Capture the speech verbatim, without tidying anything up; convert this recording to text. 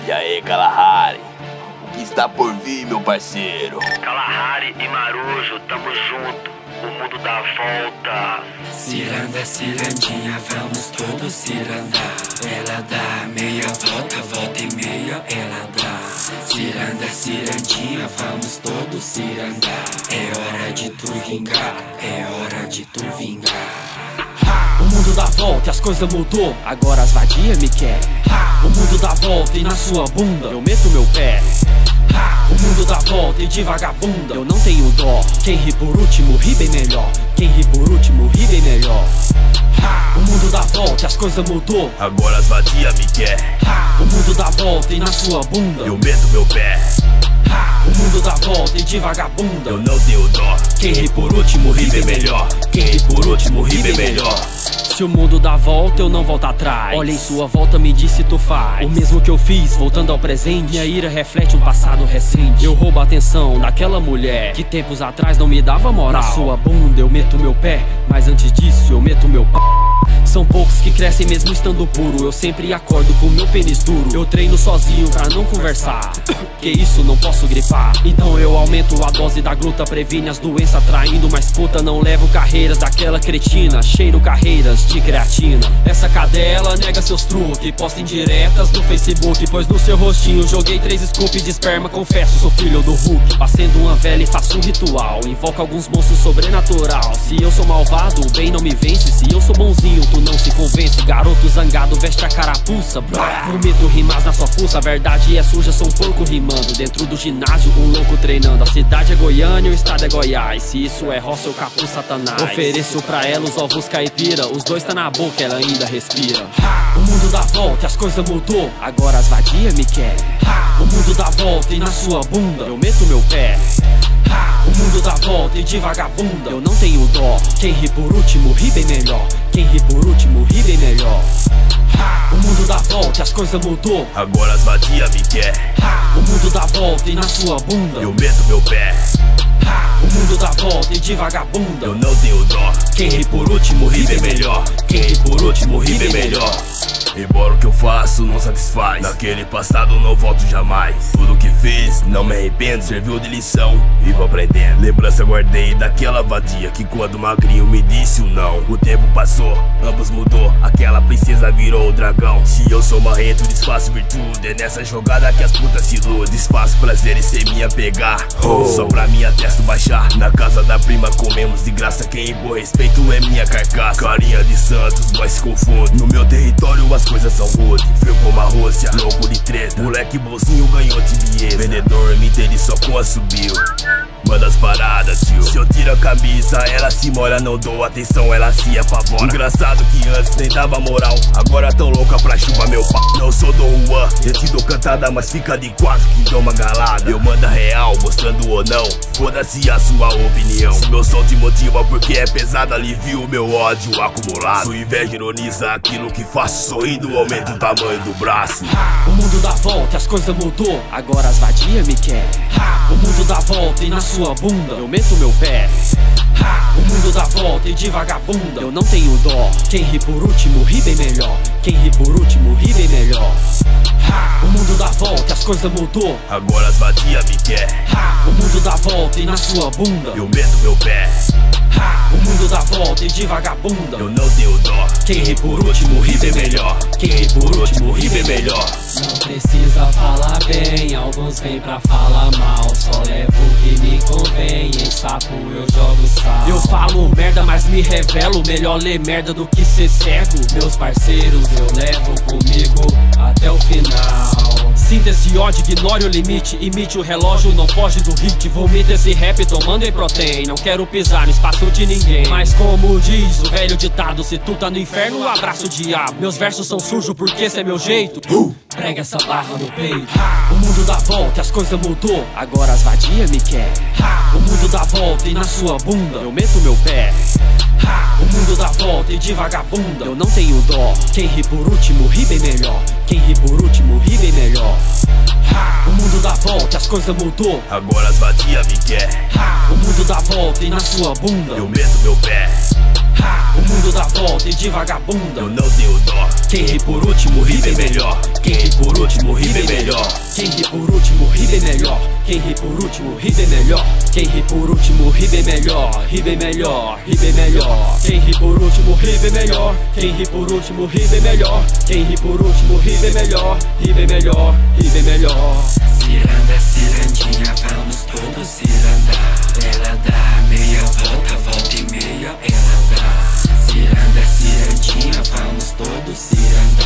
E aí, Kalahari, o que está por vir, meu parceiro? Kalahari e Marujo, tamo junto, o mundo dá volta. Ciranda, cirandinha, vamos todos cirandar. Ela dá meia volta, volta e meia ela dá. Ciranda, cirandinha, vamos todos cirandar. É hora de tu vingar, é hora de tu vingar. O mundo dá volta e as coisas mudou, agora as vadias me quer. O mundo dá volta e na sua bunda eu meto meu pé. O mundo dá volta e de vagabunda eu não tenho dó. Quem ri por último ri bem melhor. Quem ri por último ri bem melhor. O mundo dá volta e as coisas mudou, agora as vadias me quer. O mundo dá volta e na sua bunda eu meto meu pé. O mundo dá volta e de vagabunda eu não tenho dó. Quem ri por último ri bem melhor. Quem ri por último ri bem melhor. Se o mundo dá volta, eu não volto atrás. Olha em sua volta, me diz se tu faz o mesmo que eu fiz, voltando ao presente. Minha ira reflete um passado recente. Eu roubo a atenção daquela mulher que tempos atrás não me dava moral. Na sua bunda eu meto meu pé, mas antes disso eu meto meu p***. São poucos que crescem mesmo estando puro. Eu sempre acordo com meu pênis duro. Eu treino sozinho pra não conversar, que isso não posso gripar. Então eu aumento a dose da gluta, previne as doenças traindo. Mas puta, não levo carreiras daquela cretina. Cheiro carreiras de creatina. Essa cadela nega seus truques, posta indiretas no Facebook, pois no seu rostinho joguei três scoops de esperma. Confesso, sou filho do Hulk. Acendo uma vela e faço um ritual, invoco alguns monstros sobrenatural. Se eu sou malvado, o bem não me vence. Se eu sou bonzinho, tu não se convence. Garoto zangado veste a carapuça. Prometo rimas na sua fuça. A verdade é suja, sou um porco rimando. Dentro do ginásio, um louco treinando. A cidade é Goiânia, o estado é Goiás. Se isso é roça, eu capo satanás. Ofereço pra ela os ovos caipira. Os dois tá na boca, ela ainda respira. O mundo dá volta e as coisas mudou, agora as vadias me quer. O mundo dá volta e na sua bunda eu meto meu pé. O mundo dá volta e de vagabunda eu não tenho dó. Quem ri por último ri bem melhor. Quem ri por último ri bem melhor. O mundo dá volta e as coisas mudou, agora as vadias me quer. O mundo dá volta e na sua bunda eu meto meu pé. O mundo dá volta e de vagabunda eu não tenho dó. Quem ri por último ri bem melhor. Quem ri por último ri bem melhor. Embora o que eu faço não satisfaz, naquele passado não volto jamais. Tudo que fiz, não me arrependo, serviu de lição e vou aprendendo. Lembrança guardei daquela vadia que quando magrinho me disse o não. O tempo passou, ambos mudou, aquela princesa virou o dragão. Se eu sou marrento, desfaço virtude, é nessa jogada que as putas se iludem. Desfaço prazeres sem me apegar, oh, só pra minha testa baixar. Na casa da prima comemos de graça, quem impor respeito é minha carcaça. Carinha de Santos, mas se confunde, no meu território as coisas são rude. Frio como a Rússia, louco de treta, moleque bolsinho ganhou tibieza. Vendedor me entende só com a subiu. Manda as paradas, tio. Se eu tiro a camisa, ela se molha, não dou atenção, ela se apavora. Engraçado que antes nem dava moral, agora tão louca pra chuva meu pau. Não sou Dom Juan, eu te dou cantada, mas fica de quatro que dou uma galada. Eu mando a real, mostrando ou não, foda-se a sua opinião. Se meu som te motiva porque é pesado, alivia o meu ódio acumulado. Sua inveja ironiza aquilo que faço, sorrindo aumenta o tamanho do braço. O mundo dá volta e as coisas mudou, agora as vadias me quer. O mundo dá volta e na sua bunda eu meto meu pé. O mundo dá volta e de vagabunda eu não tenho dó. Quem ri por último ri bem melhor. Quem ri por último ri bem melhor. O mundo dá volta e as coisas mudou, agora as vadias me quer. O mundo dá volta e na sua bunda eu meto meu pé. O mundo dá volta e de vagabunda eu não tenho dó. Quem ri por último ri bem melhor. Quem ri por último ri bem melhor. Não precisa falar bem, alguns vêm pra falar mal. Só levo o que me convém, em sapo eu jogo sal. Eu falo merda, mas me revelo. Melhor ler merda do que ser cego. Meus parceiros eu levo comigo até o final. Sinta esse ódio, ignore o limite. Imite o relógio, não foge do hit. Vomita esse rap tomando em protein. Não quero pisar no espaço de ninguém, mas como diz o velho ditado, se tu tá no inferno, abraça o diabo. Meus versos são sujos porque esse é meu jeito. uh! Prega essa barra no peito. O mundo dá volta e as coisas mudou, agora as vadias me quer. O mundo dá volta e na sua bunda eu meto meu pé. O mundo dá volta e de vagabunda eu não tenho dó. Quem ri por último ri bem melhor. Quem ri por último ri bem melhor. O mundo dá volta e as coisas mudou, agora as vadias me quer. O mundo dá volta e na sua bunda eu meto meu pé. O mundo dá volta idiota e de vagabunda. Eu não tenho dó. Quem ri por último ri bem melhor. Quem ri por último ri bem melhor. Quem ri por último ri bem melhor. Quem ri por último ri bem melhor. Quem ri por último ri bem melhor. Ri bem melhor, ri bem melhor. Quem ri por último ri bem melhor. Quem ri por último ri bem melhor. Quem ri por último ri bem melhor. Ri bem melhor, ri bem melhor. Ciranda, cirandinha, vamos todos cirandar. Ela dá meia volta, volta e meia ela dá. Ciranda, cirandinha, vamos todos cirandar.